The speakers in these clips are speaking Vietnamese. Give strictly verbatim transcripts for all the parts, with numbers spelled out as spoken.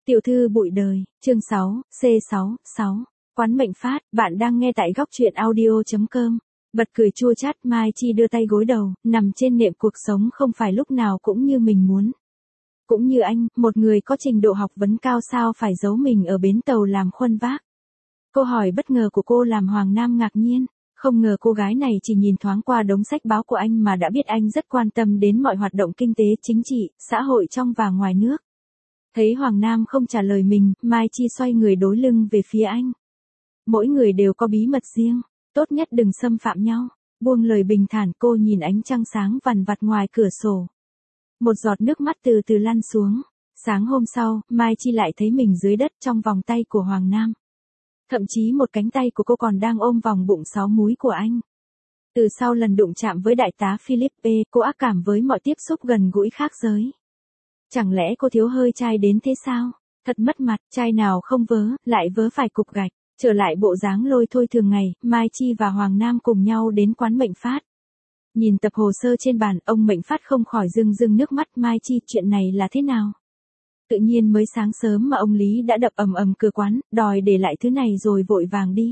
Tiểu thư bụi đời, chương sáu, C sáu, sáu. Quán mệnh phát, bạn đang nghe tại góc truyện audio chấm com. Bật cười chua chát, Mai Chi đưa tay gối đầu, nằm trên nệm. Cuộc sống không phải lúc nào cũng như mình muốn. Cũng như anh, một người có trình độ học vấn cao sao phải giấu mình ở bến tàu làm khuân vác. Câu hỏi bất ngờ của cô làm Hoàng Nam ngạc nhiên. Không ngờ cô gái này chỉ nhìn thoáng qua đống sách báo của anh mà đã biết anh rất quan tâm đến mọi hoạt động kinh tế, chính trị, xã hội trong và ngoài nước. Thấy Hoàng Nam không trả lời mình, Mai Chi xoay người đối lưng về phía anh. Mỗi người đều có bí mật riêng, tốt nhất đừng xâm phạm nhau. Buông lời bình thản, cô nhìn ánh trăng sáng vằn vặt ngoài cửa sổ. Một giọt nước mắt từ từ lăn xuống. Sáng hôm sau, Mai Chi lại thấy mình dưới đất trong vòng tay của Hoàng Nam. Thậm chí một cánh tay của cô còn đang ôm vòng bụng sáu múi của anh. Từ sau lần đụng chạm với đại tá Philippe, cô ác cảm với mọi tiếp xúc gần gũi khác giới. Chẳng lẽ cô thiếu hơi trai đến thế sao? Thật mất mặt, trai nào không vớ, lại vớ phải cục gạch. Trở lại bộ dáng lôi thôi thường ngày, Mai Chi và Hoàng Nam cùng nhau đến quán mệnh phát. Nhìn tập hồ sơ trên bàn, ông mệnh phát không khỏi rưng rưng nước mắt. Mai Chi, chuyện này là thế nào? Tự nhiên mới sáng sớm mà ông Lý đã đập ầm ầm cửa quán, đòi để lại thứ này rồi vội vàng đi.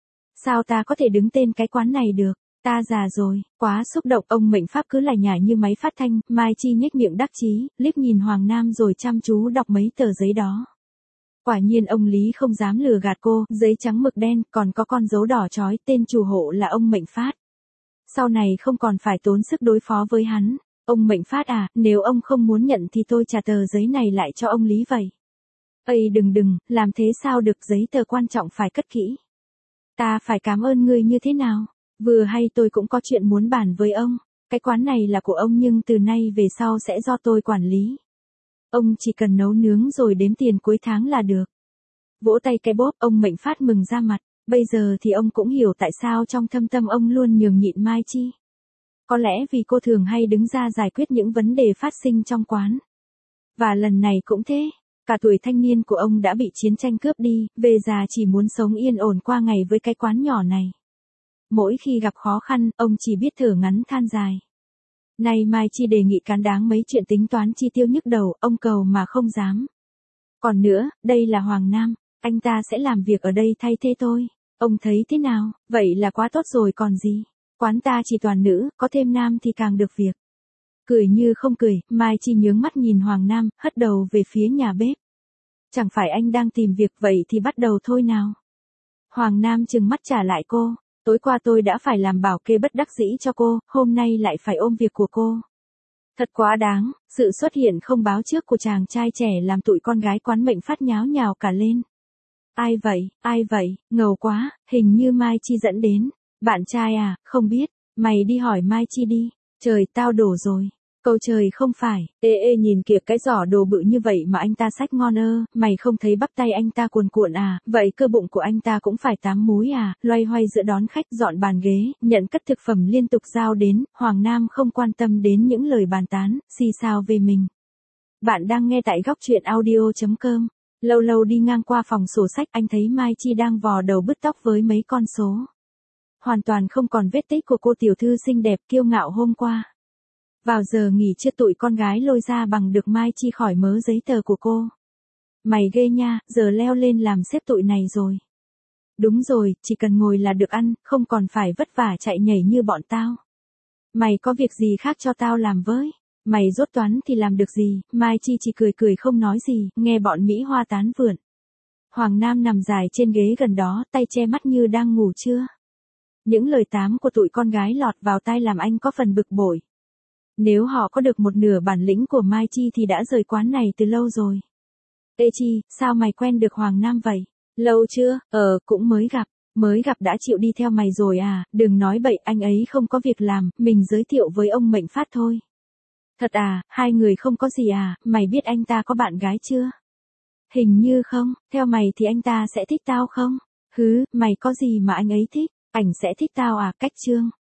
Sao ta có thể đứng tên cái quán này được? Ta già rồi, quá xúc động. Ông mệnh pháp cứ lải nhải như máy phát thanh. Mai Chi nhếch miệng đắc chí, liếc nhìn Hoàng Nam rồi chăm chú đọc mấy tờ giấy đó. Quả nhiên ông Lý không dám lừa gạt cô, giấy trắng mực đen, còn có con dấu đỏ chói, tên chủ hộ là ông mệnh phát. Sau này không còn phải tốn sức đối phó với hắn. Ông mệnh phát à, nếu ông không muốn nhận thì tôi trả tờ giấy này lại cho ông Lý vậy. Ây đừng đừng, làm thế sao được, giấy tờ quan trọng phải cất kỹ. Ta phải cảm ơn ngươi như thế nào? Vừa hay tôi cũng có chuyện muốn bàn với ông. Cái quán này là của ông nhưng từ nay về sau sẽ do tôi quản lý. Ông chỉ cần nấu nướng rồi đếm tiền cuối tháng là được. Vỗ tay cái bóp, ông mệnh phát mừng ra mặt. Bây giờ thì ông cũng hiểu tại sao trong thâm tâm ông luôn nhường nhịn Mai Chi. Có lẽ vì cô thường hay đứng ra giải quyết những vấn đề phát sinh trong quán. Và lần này cũng thế. Cả tuổi thanh niên của ông đã bị chiến tranh cướp đi, về già chỉ muốn sống yên ổn qua ngày với cái quán nhỏ này. Mỗi khi gặp khó khăn, ông chỉ biết thở ngắn than dài. Nay Mai Chi đề nghị cán đáng mấy chuyện tính toán chi tiêu nhức đầu, ông cầu mà không dám. Còn nữa, đây là Hoàng Nam, anh ta sẽ làm việc ở đây thay thế tôi. Ông thấy thế nào? Vậy là quá tốt rồi còn gì. Quán ta chỉ toàn nữ, có thêm nam thì càng được việc. Cười như không cười, Mai Chi nhướng mắt nhìn Hoàng Nam, hất đầu về phía nhà bếp. Chẳng phải anh đang tìm việc, vậy thì bắt đầu thôi nào. Hoàng Nam trừng mắt trả lại cô. Tối qua tôi đã phải làm bảo kê bất đắc dĩ cho cô, hôm nay lại phải ôm việc của cô. Thật quá đáng, sự xuất hiện không báo trước của chàng trai trẻ làm tụi con gái quán mệnh phát nháo nhào cả lên. Ai vậy, ai vậy, ngầu quá, hình như Mai Chi dẫn đến. Bạn trai à, không biết, mày đi hỏi Mai Chi đi. Trời, tao đổ rồi. Câu trời không phải, ê ê nhìn kìa cái giỏ đồ bự như vậy mà anh ta xách ngon ơ, mày không thấy bắp tay anh ta cuồn cuộn à, vậy cơ bụng của anh ta cũng phải tám múi à, loay hoay giữa đón khách dọn bàn ghế, nhận cất thực phẩm liên tục giao đến, Hoàng Nam không quan tâm đến những lời bàn tán, xì xào về mình. Bạn đang nghe tại góc truyện audio chấm com, lâu lâu đi ngang qua phòng sổ sách anh thấy Mai Chi đang vò đầu bứt tóc với mấy con số. Hoàn toàn không còn vết tích của cô tiểu thư xinh đẹp kiêu ngạo hôm qua. Vào giờ nghỉ trưa tụi con gái lôi ra bằng được Mai Chi khỏi mớ giấy tờ của cô. Mày ghê nha, giờ leo lên làm xếp tụi này rồi. Đúng rồi, chỉ cần ngồi là được ăn, không còn phải vất vả chạy nhảy như bọn tao. Mày có việc gì khác cho tao làm với? Mày dốt toán thì làm được gì? Mai Chi chỉ cười cười không nói gì, nghe bọn Mỹ Hoa tán vượn. Hoàng Nam nằm dài trên ghế gần đó, tay che mắt như đang ngủ trưa. Những lời tám của tụi con gái lọt vào tai làm anh có phần bực bội. Nếu họ có được một nửa bản lĩnh của Mai Chi thì đã rời quán này từ lâu rồi. Ê Chi, sao mày quen được Hoàng Nam vậy? Lâu chưa? Ờ, cũng mới gặp. Mới gặp đã chịu đi theo mày rồi à? Đừng nói bậy, anh ấy không có việc làm, mình giới thiệu với ông mệnh phát thôi. Thật à, hai người không có gì à, mày biết anh ta có bạn gái chưa? Hình như không, theo mày thì anh ta sẽ thích tao không? Hứ, mày có gì mà anh ấy thích, ảnh sẽ thích tao à, cách chương.